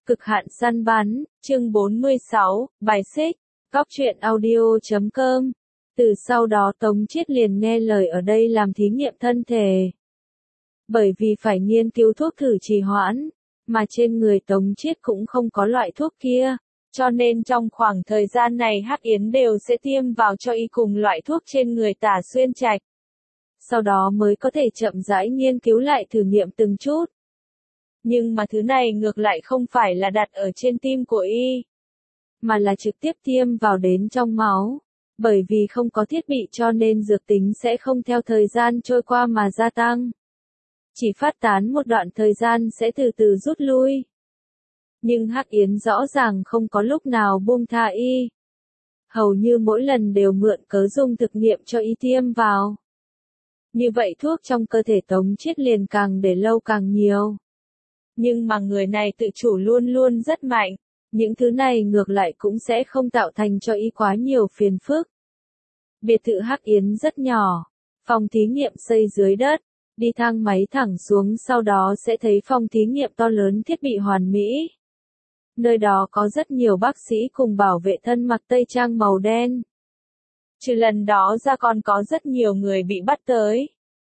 Cực hạn săn bắn, chương 46, bài xích, Cóc truyện audio.com. Từ sau đó Tống Chiết liền nghe lời ở đây làm thí nghiệm thân thể. Bởi vì phải nghiên cứu thuốc thử trì hoãn, mà trên người Tống Chiết cũng không có loại thuốc kia, cho nên trong khoảng thời gian này Hắc Yến đều sẽ tiêm vào cho y cùng loại thuốc trên người Tả Xuyên Trạch. Sau đó mới có thể chậm rãi nghiên cứu lại thử nghiệm từng chút. Nhưng mà thứ này ngược lại không phải là đặt ở trên tim của y, mà là trực tiếp tiêm vào đến trong máu. Bởi vì không có thiết bị cho nên dược tính sẽ không theo thời gian trôi qua mà gia tăng. Chỉ phát tán một đoạn thời gian sẽ từ từ rút lui. Nhưng Hắc Yến rõ ràng không có lúc nào buông tha y. Hầu như mỗi lần đều mượn cớ dùng thực nghiệm cho y tiêm vào. Như vậy thuốc trong cơ thể Tống Chiết liền càng để lâu càng nhiều. Nhưng mà người này tự chủ luôn luôn rất mạnh, những thứ này ngược lại cũng sẽ không tạo thành cho y quá nhiều phiền phức. Biệt thự Hắc Yến rất nhỏ, phòng thí nghiệm xây dưới đất, đi thang máy thẳng xuống sau đó sẽ thấy phòng thí nghiệm to lớn thiết bị hoàn mỹ. Nơi đó có rất nhiều bác sĩ cùng bảo vệ thân mặc tây trang màu đen. Trừ lần đó ra còn có rất nhiều người bị bắt tới.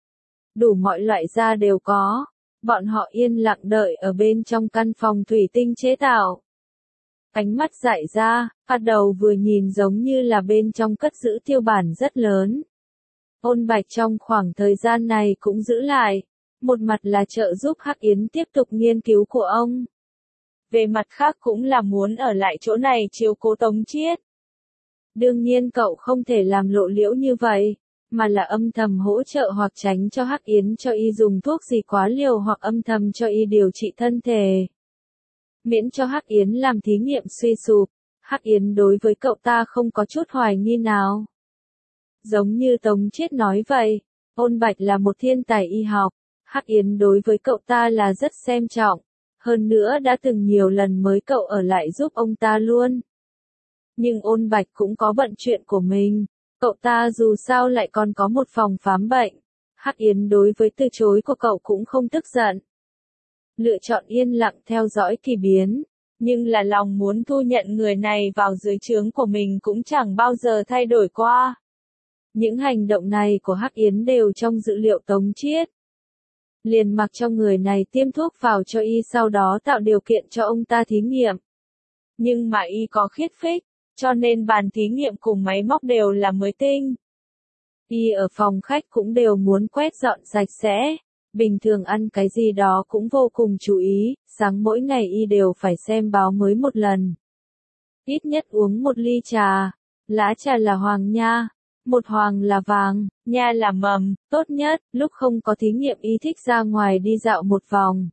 Đủ mọi loại da đều có. Bọn họ yên lặng đợi ở bên trong căn phòng thủy tinh chế tạo. Ánh mắt dại ra, bắt đầu vừa nhìn giống như là bên trong cất giữ tiêu bản rất lớn. Ôn Bạch trong khoảng thời gian này cũng giữ lại. Một mặt là trợ giúp Hắc Yến tiếp tục nghiên cứu của ông. Về mặt khác cũng là muốn ở lại chỗ này chiếu cố Tống Chiết. Đương nhiên cậu không thể làm lộ liễu như vậy, mà là âm thầm hỗ trợ hoặc tránh cho Hắc Yến cho y dùng thuốc gì quá liều hoặc âm thầm cho y điều trị thân thể. Miễn cho Hắc Yến làm thí nghiệm suy sụp, Hắc Yến đối với cậu ta không có chút hoài nghi nào. Giống như Tống Chiết nói vậy, Ôn Bạch là một thiên tài y học, Hắc Yến đối với cậu ta là rất xem trọng, hơn nữa đã từng nhiều lần mới cậu ở lại giúp ông ta luôn. Nhưng Ôn Bạch cũng có bận chuyện của mình. Cậu ta dù sao lại còn có một phòng khám bệnh. Hắc Yến đối với từ chối của cậu cũng không tức giận. Lựa chọn yên lặng theo dõi kỳ biến. Nhưng là lòng muốn thu nhận người này vào dưới trướng của mình cũng chẳng bao giờ thay đổi qua. Những hành động này của Hắc Yến đều trong dữ liệu Tống Chiết. Liền mặc cho người này tiêm thuốc vào cho y sau đó tạo điều kiện cho ông ta thí nghiệm. Nhưng mà y có khiết phích. Cho nên bàn thí nghiệm cùng máy móc đều là mới tinh. Y ở phòng khách cũng đều muốn quét dọn sạch sẽ. Bình thường ăn cái gì đó cũng vô cùng chú ý, sáng mỗi ngày y đều phải xem báo mới một lần. Ít nhất uống một ly trà. Lá trà là hoàng nha. Một hoàng là vàng, nha là mầm, tốt nhất, lúc không có thí nghiệm y thích ra ngoài đi dạo một vòng.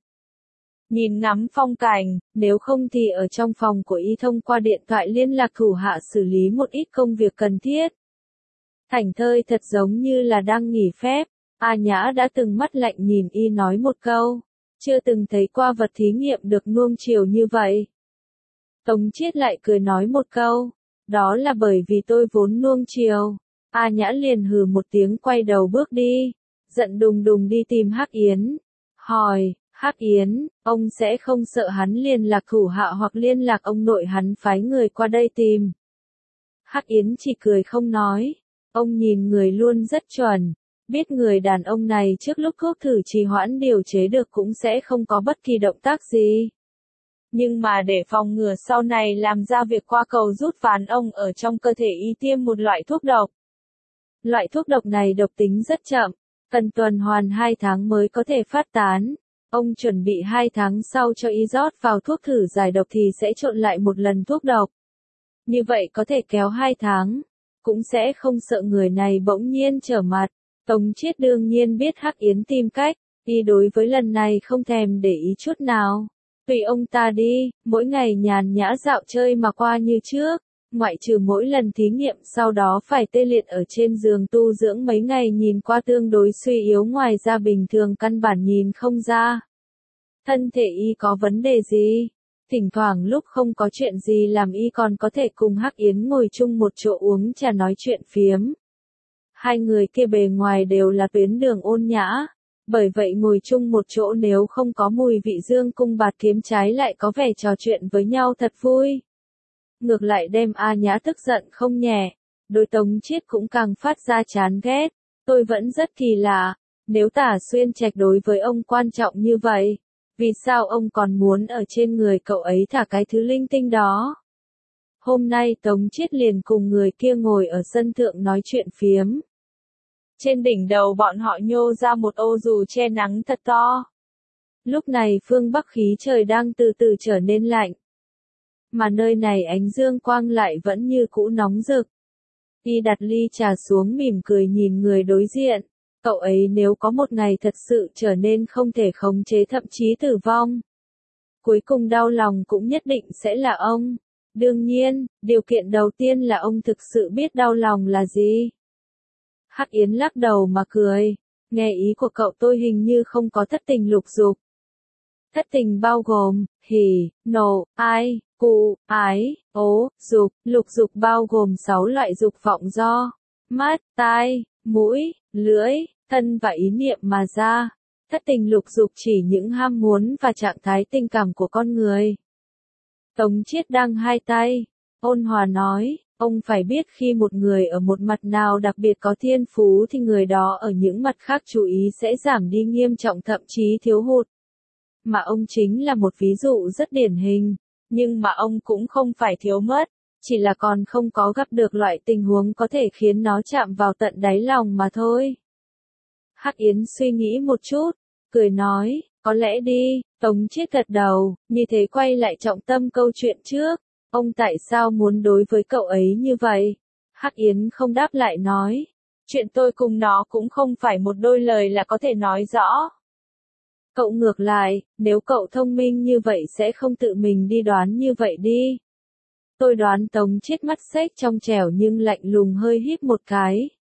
Nhìn ngắm phong cảnh, nếu không thì ở trong phòng của y thông qua điện thoại liên lạc thủ hạ xử lý một ít công việc cần thiết. Thảnh thơi thật giống như là đang nghỉ phép, A Nhã đã từng mắt lạnh nhìn y nói một câu, chưa từng thấy qua vật thí nghiệm được nuông chiều như vậy. Tống Chiết lại cười nói một câu, đó là bởi vì tôi vốn nuông chiều. A Nhã liền hừ một tiếng quay đầu bước đi, giận đùng đùng đi tìm Hắc Yến, hỏi. Hắc Yến, ông sẽ không sợ hắn liên lạc thủ hạ hoặc liên lạc ông nội hắn phái người qua đây tìm. Hắc Yến chỉ cười không nói. Ông nhìn người luôn rất chuẩn. Biết người đàn ông này trước lúc thuốc thử trì hoãn điều chế được cũng sẽ không có bất kỳ động tác gì. Nhưng mà để phòng ngừa sau này làm ra việc qua cầu rút ván ông ở trong cơ thể y tiêm một loại thuốc độc. Loại thuốc độc này độc tính rất chậm, cần tuần hoàn 2 tháng mới có thể phát tán. Ông chuẩn bị 2 tháng sau cho y rót vào thuốc thử giải độc thì sẽ trộn lại một lần thuốc độc. Như vậy có thể kéo 2 tháng. Cũng sẽ không sợ người này bỗng nhiên trở mặt. Tống Chiết đương nhiên biết Hắc Yến tìm cách. Y đối với lần này không thèm để ý chút nào. Tùy ông ta đi, mỗi ngày nhàn nhã dạo chơi mà qua như trước. Ngoại trừ mỗi lần thí nghiệm sau đó phải tê liệt ở trên giường tu dưỡng mấy ngày nhìn qua tương đối suy yếu ngoài ra bình thường căn bản nhìn không ra. Thân thể y có vấn đề gì? Thỉnh thoảng lúc không có chuyện gì làm y còn có thể cùng Hắc Yến ngồi chung một chỗ uống trà nói chuyện phiếm. Hai người kia bề ngoài đều là tuyến đường ôn nhã. Bởi vậy ngồi chung một chỗ nếu không có mùi vị dương cung bạt kiếm trái lại có vẻ trò chuyện với nhau thật vui. Ngược lại đem A Nhã tức giận không nhẹ, đối Tống Chiết cũng càng phát ra chán ghét. Tôi vẫn rất kỳ lạ, nếu Tả Xuyên Trạch đối với ông quan trọng như vậy, vì sao ông còn muốn ở trên người cậu ấy thả cái thứ linh tinh đó? Hôm nay Tống Chiết liền cùng người kia ngồi ở sân thượng nói chuyện phiếm. Trên đỉnh đầu bọn họ nhô ra một ô dù che nắng thật to. Lúc này phương Bắc khí trời đang từ từ trở nên lạnh. Mà nơi này ánh dương quang lại vẫn như cũ nóng rực. Y đặt ly trà xuống mỉm cười nhìn người đối diện. Cậu ấy nếu có một ngày thật sự trở nên không thể khống chế thậm chí tử vong, cuối cùng đau lòng cũng nhất định sẽ là ông. Đương nhiên, điều kiện đầu tiên là ông thực sự biết đau lòng là gì. Hắc Yến lắc đầu mà cười. Nghe ý của cậu tôi hình như không có thất tình lục dục. Thất tình bao gồm, hỉ, nộ, ai, cu, ái, ố, dục. Lục dục bao gồm 6 loại dục vọng do mắt, tai, mũi, lưỡi, thân và ý niệm mà ra. Thất tình lục dục chỉ những ham muốn và trạng thái tình cảm của con người. Tống Chiết đang hai tay, ôn hòa nói, ông phải biết khi một người ở một mặt nào đặc biệt có thiên phú thì người đó ở những mặt khác chú ý sẽ giảm đi nghiêm trọng thậm chí thiếu hụt. Mà ông chính là một ví dụ rất điển hình, nhưng mà ông cũng không phải thiếu mất, chỉ là còn không có gặp được loại tình huống có thể khiến nó chạm vào tận đáy lòng mà thôi. Hắc Yến suy nghĩ một chút, cười nói, có lẽ đi. Tống Chiết gật đầu, như thế quay lại trọng tâm câu chuyện trước. Ông tại sao muốn đối với cậu ấy như vậy? Hắc Yến không đáp lại nói, chuyện tôi cùng nó cũng không phải một đôi lời là có thể nói rõ. Cậu ngược lại, nếu cậu thông minh như vậy sẽ không tự mình đi đoán như vậy đi. Tôi đoán. Tống Chiết mắt xếch trong trẻo nhưng lạnh lùng hơi híp một cái.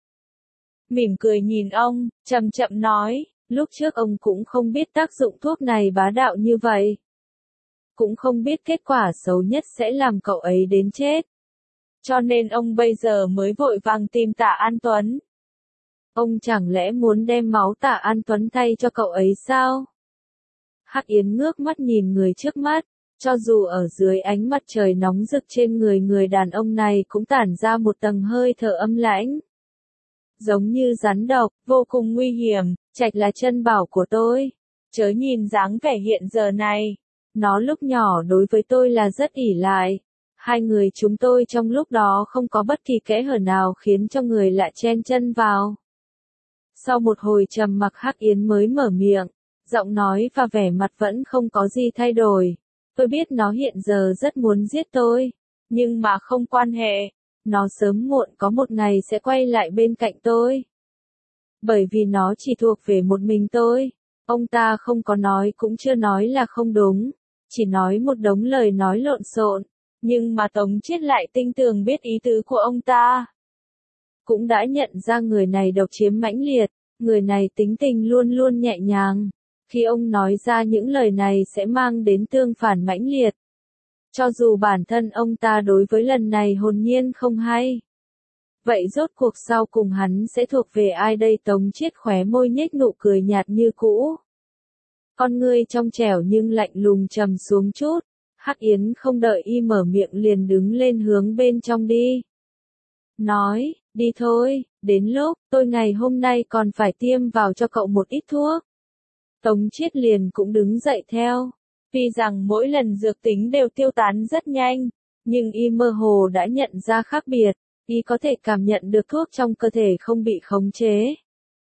Mỉm cười nhìn ông, chậm chậm nói, lúc trước ông cũng không biết tác dụng thuốc này bá đạo như vậy. Cũng không biết kết quả xấu nhất sẽ làm cậu ấy đến chết. Cho nên ông bây giờ mới vội vàng tìm Tạ An Tuấn. Ông chẳng lẽ muốn đem máu Tạ An Tuấn thay cho cậu ấy sao? Hắc Yến ngước mắt nhìn người trước mắt, cho dù ở dưới ánh mặt trời nóng rực trên người người đàn ông này cũng tản ra một tầng hơi thở âm lãnh. Giống như rắn độc, vô cùng nguy hiểm. Trạch là chân bảo của tôi. Chớ nhìn dáng vẻ hiện giờ này. Nó lúc nhỏ đối với tôi là rất ỷ lại. Hai người chúng tôi trong lúc đó không có bất kỳ kẽ hở nào khiến cho người lạ chen chân vào. Sau một hồi trầm mặc Hắc Yến mới mở miệng. Giọng nói và vẻ mặt vẫn không có gì thay đổi. Tôi biết nó hiện giờ rất muốn giết tôi. Nhưng mà không quan hệ. Nó sớm muộn có một ngày sẽ quay lại bên cạnh tôi. Bởi vì nó chỉ thuộc về một mình tôi. Ông ta không có nói cũng chưa nói là không đúng. Chỉ nói một đống lời nói lộn xộn. Nhưng mà Tống Chiết lại tinh tường biết ý tứ của ông ta. Cũng đã nhận ra người này độc chiếm mãnh liệt. Người này tính tình luôn luôn nhẹ nhàng. Khi ông nói ra những lời này sẽ mang đến tương phản mãnh liệt. Cho dù bản thân ông ta đối với lần này hồn nhiên không hay. Vậy rốt cuộc sau cùng hắn sẽ thuộc về ai đây? Tống Chiết khóe môi nhếch nụ cười nhạt như cũ. Con ngươi trong trẻo nhưng lạnh lùng trầm xuống chút. Hắc Yến không đợi y mở miệng liền đứng lên hướng bên trong đi. Nói, đi thôi, đến lúc, tôi ngày hôm nay còn phải tiêm vào cho cậu một ít thuốc. Tống Chiết liền cũng đứng dậy theo. Tuy rằng mỗi lần dược tính đều tiêu tán rất nhanh, nhưng y mơ hồ đã nhận ra khác biệt, y có thể cảm nhận được thuốc trong cơ thể không bị khống chế.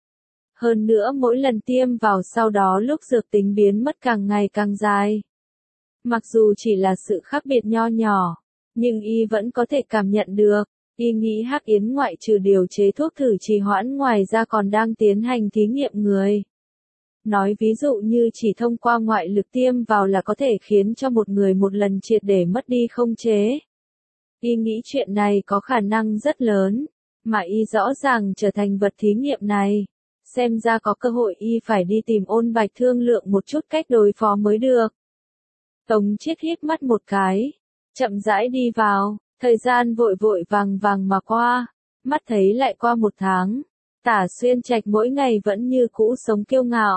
Hơn nữa mỗi lần tiêm vào sau đó lúc dược tính biến mất càng ngày càng dài. Mặc dù chỉ là sự khác biệt nho nhỏ, nhưng y vẫn có thể cảm nhận được. Y nghĩ Hắc Yến ngoại trừ điều chế thuốc thử trì hoãn ngoài ra còn đang tiến hành thí nghiệm người. Nói ví dụ như chỉ thông qua ngoại lực tiêm vào là có thể khiến cho một người một lần triệt để mất đi khống chế. Y nghĩ chuyện này có khả năng rất lớn, mà y rõ ràng trở thành vật thí nghiệm này. Xem ra có cơ hội y phải đi tìm Ôn Bạch thương lượng một chút cách đối phó mới được. Tống Chiết híp mắt một cái, chậm rãi đi vào, thời gian vội vội vàng vàng mà qua, mắt thấy lại qua một tháng. Tả Xuyên Trạch mỗi ngày vẫn như cũ sống kiêu ngạo,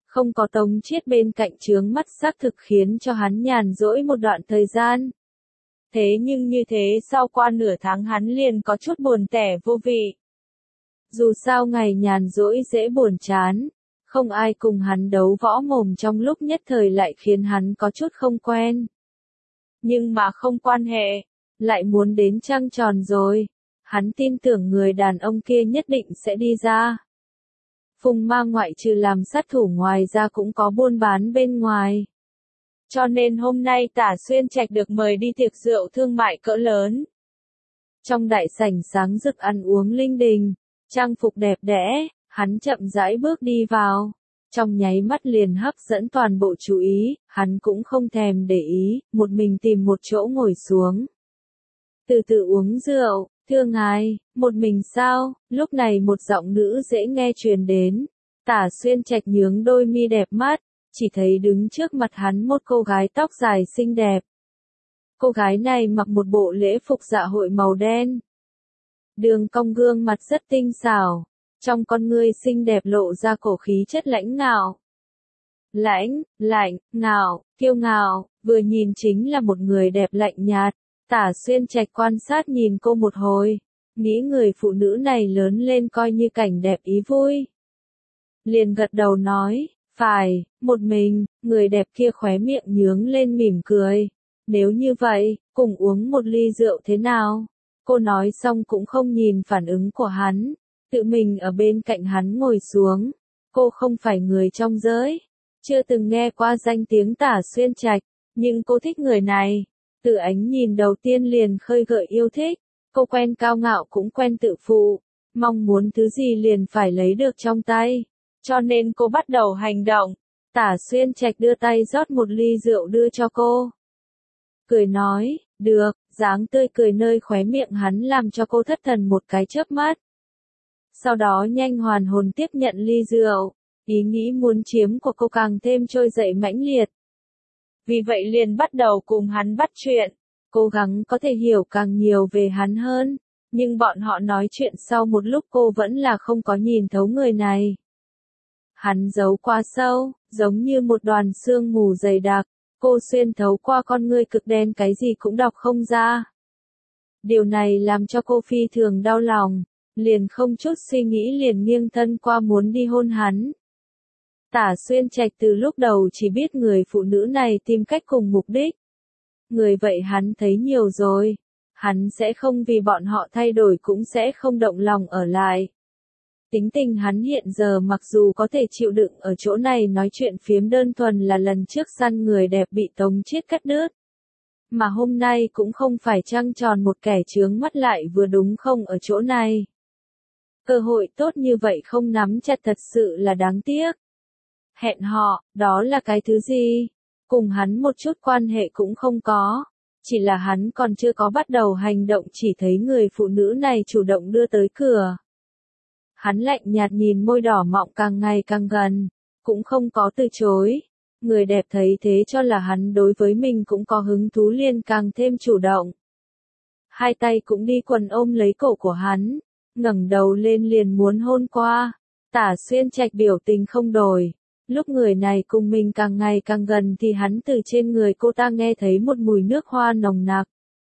Không có Tống Chiết bên cạnh chướng mắt xác thực khiến cho hắn nhàn rỗi một đoạn thời gian. Thế nhưng như thế sau qua nửa tháng hắn liền có chút buồn tẻ vô vị. Dù sao ngày nhàn rỗi dễ buồn chán, không ai cùng hắn đấu võ mồm trong lúc nhất thời lại khiến hắn có chút không quen. Nhưng mà không quan hệ, lại muốn đến trăng tròn rồi, hắn tin tưởng người đàn ông kia nhất định sẽ đi ra. Phùng Ma ngoại trừ làm sát thủ ngoài ra cũng có buôn bán bên ngoài. Cho nên hôm nay Tả Xuyên Trạch được mời đi tiệc rượu thương mại cỡ lớn. Trong đại sảnh sáng rực ăn uống linh đình, trang phục đẹp đẽ, hắn chậm rãi bước đi vào. Trong nháy mắt liền hấp dẫn toàn bộ chú ý, hắn cũng không thèm để ý, một mình tìm một chỗ ngồi xuống. Từ từ uống rượu, thưa ngài, một mình sao? Lúc này một giọng nữ dễ nghe truyền đến. Tả Xuyên Trạch nhướng đôi mi đẹp mắt, chỉ thấy đứng trước mặt hắn một cô gái tóc dài xinh đẹp. Cô gái này mặc một bộ lễ phục dạ hội màu đen. Đường cong gương mặt rất tinh xảo, trong con ngươi xinh đẹp lộ ra cổ khí chất lãnh ngạo. Lạnh, ngạo, kiêu ngạo, vừa nhìn chính là một người đẹp lạnh nhạt. Tả Xuyên Trạch quan sát nhìn cô một hồi, nghĩ người phụ nữ này lớn lên coi như cảnh đẹp ý vui. Liền gật đầu nói, phải, một mình, người đẹp kia khóe miệng nhướng lên mỉm cười. Nếu như vậy, cùng uống một ly rượu thế nào? Cô nói xong cũng không nhìn phản ứng của hắn, tự mình ở bên cạnh hắn ngồi xuống. Cô không phải người trong giới, chưa từng nghe qua danh tiếng Tả Xuyên Trạch, nhưng cô thích người này. Từ ánh nhìn đầu tiên liền khơi gợi yêu thích, cô quen cao ngạo cũng quen tự phụ, mong muốn thứ gì liền phải lấy được trong tay, cho nên cô bắt đầu hành động. Tả Xuyên Trạch đưa tay rót một ly rượu đưa cho cô. Cười nói, được, dáng tươi cười nơi khóe miệng hắn làm cho cô thất thần một cái chớp mắt. Sau đó nhanh hoàn hồn tiếp nhận ly rượu, ý nghĩ muốn chiếm của cô càng thêm trôi dậy mãnh liệt. Vì vậy liền bắt đầu cùng hắn bắt chuyện, cố gắng có thể hiểu càng nhiều về hắn hơn, nhưng bọn họ nói chuyện sau một lúc cô vẫn là không có nhìn thấu người này. Hắn giấu quá sâu, giống như một đoàn sương mù dày đặc, cô xuyên thấu qua con ngươi cực đen cái gì cũng đọc không ra. Điều này làm cho cô phi thường đau lòng, liền không chút suy nghĩ liền nghiêng thân qua muốn đi hôn hắn. Tả Xuyên Trạch từ lúc đầu chỉ biết người phụ nữ này tìm cách cùng mục đích. Người vậy hắn thấy nhiều rồi, hắn sẽ không vì bọn họ thay đổi cũng sẽ không động lòng ở lại. Tính tình hắn hiện giờ mặc dù có thể chịu đựng ở chỗ này nói chuyện phiếm đơn thuần là lần trước săn người đẹp bị Tống Chiết cắt đứt. Mà hôm nay cũng không phải trăng tròn một kẻ chướng mắt lại vừa đúng không ở chỗ này. Cơ hội tốt như vậy không nắm chặt thật sự là đáng tiếc. Hẹn họ, đó là cái thứ gì? Cùng hắn một chút quan hệ cũng không có. Chỉ là hắn còn chưa có bắt đầu hành động chỉ thấy người phụ nữ này chủ động đưa tới cửa. Hắn lạnh nhạt nhìn môi đỏ mọng càng ngày càng gần, cũng không có từ chối. Người đẹp thấy thế cho là hắn đối với mình cũng có hứng thú liền càng thêm chủ động. Hai tay cũng đi quần ôm lấy cổ của hắn, ngẩng đầu lên liền muốn hôn qua. Tả Xuyên Trạch biểu tình không đổi. Lúc người này cùng mình càng ngày càng gần thì hắn từ trên người cô ta nghe thấy một mùi nước hoa nồng nặc.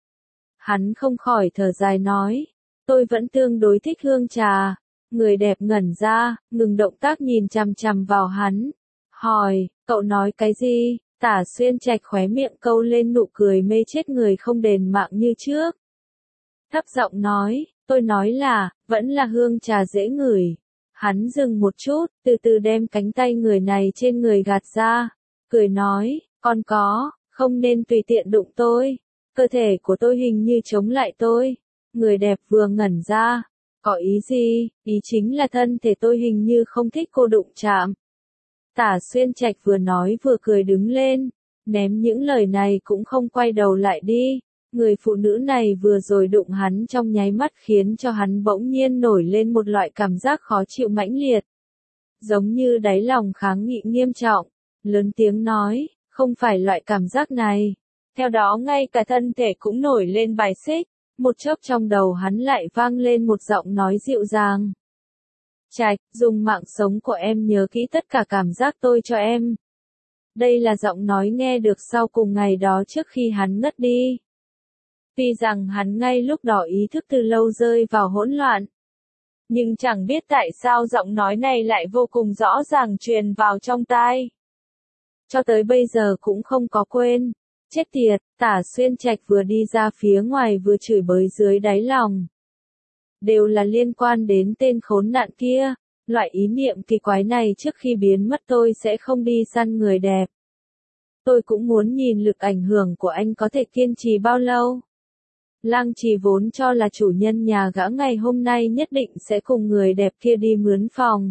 Hắn không khỏi thở dài nói, tôi vẫn tương đối thích hương trà. Người đẹp ngẩn ra, ngừng động tác nhìn chằm chằm vào hắn. Hỏi, cậu nói cái gì? Tả Xuyên Trạch khóe miệng câu lên nụ cười mê chết người không đền mạng như trước. Thấp giọng nói, tôi nói là, vẫn là hương trà dễ ngửi. Hắn dừng một chút, từ từ đem cánh tay người này trên người gạt ra, cười nói, còn có, không nên tùy tiện đụng tôi, cơ thể của tôi hình như chống lại tôi. Người đẹp vừa ngẩn ra, có ý gì? Ý chính là thân thể tôi hình như không thích cô đụng chạm. Tả Xuyên Trạch vừa nói vừa cười đứng lên, ném những lời này cũng không quay đầu lại đi. Người phụ nữ này vừa rồi đụng hắn trong nháy mắt khiến cho hắn bỗng nhiên nổi lên một loại cảm giác khó chịu mãnh liệt. Giống như đáy lòng kháng nghị nghiêm trọng, lớn tiếng nói, không phải loại cảm giác này. Theo đó ngay cả thân thể cũng nổi lên bài xích, một chốc trong đầu hắn lại vang lên một giọng nói dịu dàng. Trạch, dùng mạng sống của em nhớ kỹ tất cả cảm giác tôi cho em. Đây là giọng nói nghe được sau cùng ngày đó trước khi hắn ngất đi. Tuy rằng hắn ngay lúc đó ý thức từ lâu rơi vào hỗn loạn. Nhưng chẳng biết tại sao giọng nói này lại vô cùng rõ ràng truyền vào trong tai. Cho tới bây giờ cũng không có quên. Chết tiệt, Tả Xuyên Trạch vừa đi ra phía ngoài vừa chửi bới dưới đáy lòng. Đều là liên quan đến tên khốn nạn kia. Loại ý niệm kỳ quái này trước khi biến mất tôi sẽ không đi săn người đẹp. Tôi cũng muốn nhìn lực ảnh hưởng của anh có thể kiên trì bao lâu. Lang Trì vốn cho là chủ nhân nhà gã ngày hôm nay nhất định sẽ cùng người đẹp kia đi mướn phòng.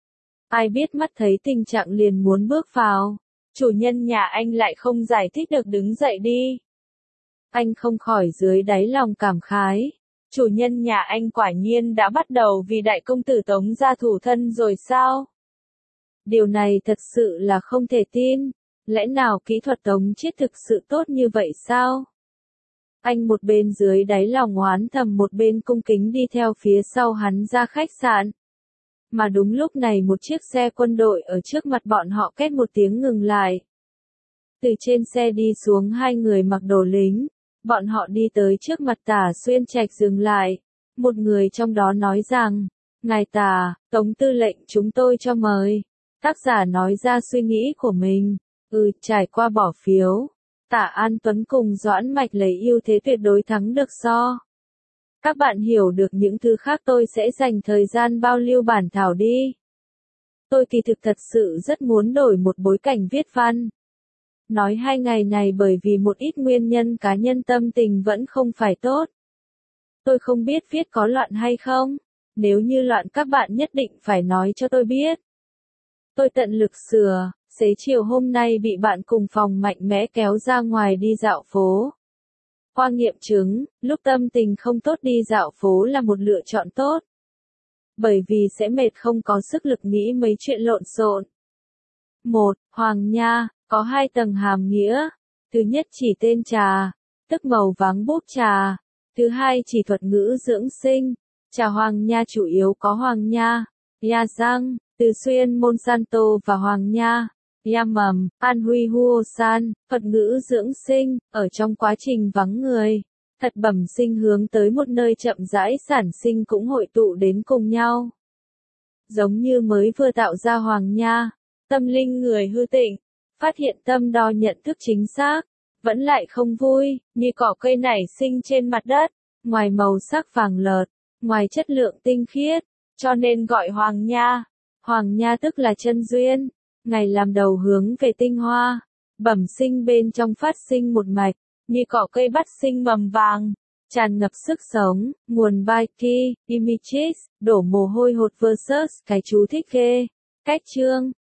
Ai biết mắt thấy tình trạng liền muốn bước vào. Chủ nhân nhà anh lại không giải thích được đứng dậy đi. Anh không khỏi dưới đáy lòng cảm khái. Chủ nhân nhà anh quả nhiên đã bắt đầu vì đại công tử Tống ra thủ thân rồi sao? Điều này thật sự là không thể tin. Lẽ nào kỹ thuật Tống Chiết thực sự tốt như vậy sao? Anh một bên dưới đáy lòng oán thầm một bên cung kính đi theo phía sau hắn ra khách sạn. Mà đúng lúc này một chiếc xe quân đội ở trước mặt bọn họ két một tiếng ngừng lại. Từ trên xe đi xuống hai người mặc đồ lính. Bọn họ đi tới trước mặt Tả Xuyên Trạch dừng lại. Một người trong đó nói rằng, Ngài Tả, Tống tư lệnh chúng tôi cho mời. Tác giả nói ra suy nghĩ của mình. Trải qua bỏ phiếu. Tả An Tuấn cùng Doãn Mạch lấy ưu thế tuyệt đối thắng được so. Các bạn hiểu được những thứ khác tôi sẽ dành thời gian bao lưu bản thảo đi. Tôi kỳ thực thật sự rất muốn đổi một bối cảnh viết văn. Nói 2 ngày này bởi vì một ít nguyên nhân cá nhân tâm tình vẫn không phải tốt. Tôi không biết viết có loạn hay không. Nếu như loạn các bạn nhất định phải nói cho tôi biết. Tôi tận lực sửa. Xế chiều hôm nay bị bạn cùng phòng mạnh mẽ kéo ra ngoài đi dạo phố. Qua nghiệm chứng, lúc tâm tình không tốt đi dạo phố là một lựa chọn tốt. Bởi vì sẽ mệt không có sức lực nghĩ mấy chuyện lộn xộn. 1. Hoàng Nha, có 2 tầng hàm nghĩa. Thứ nhất chỉ tên trà, tức màu váng búp trà. Thứ hai chỉ thuật ngữ dưỡng sinh. Trà Hoàng Nha chủ yếu có Hoàng Nha, Nha Giang, Từ Xuyên Monsanto và Hoàng Nha. Mầm, An Huy Huo San, thuật ngữ dưỡng sinh, ở trong quá trình vắng người, thật bẩm sinh hướng tới một nơi chậm rãi sản sinh cũng hội tụ đến cùng nhau. Giống như mới vừa tạo ra Hoàng Nha, tâm linh người hư tịnh, phát hiện tâm đo nhận thức chính xác, vẫn lại không vui, như cỏ cây nảy sinh trên mặt đất, ngoài màu sắc vàng lợt, ngoài chất lượng tinh khiết, cho nên gọi Hoàng Nha. Hoàng Nha tức là chân duyên. Ngày làm đầu hướng về tinh hoa, bẩm sinh bên trong phát sinh một mạch, như cỏ cây bắt sinh mầm vàng, tràn ngập sức sống, nguồn bài key, images, đổ mồ hôi hột versus cái chú thích ghê. Cách chương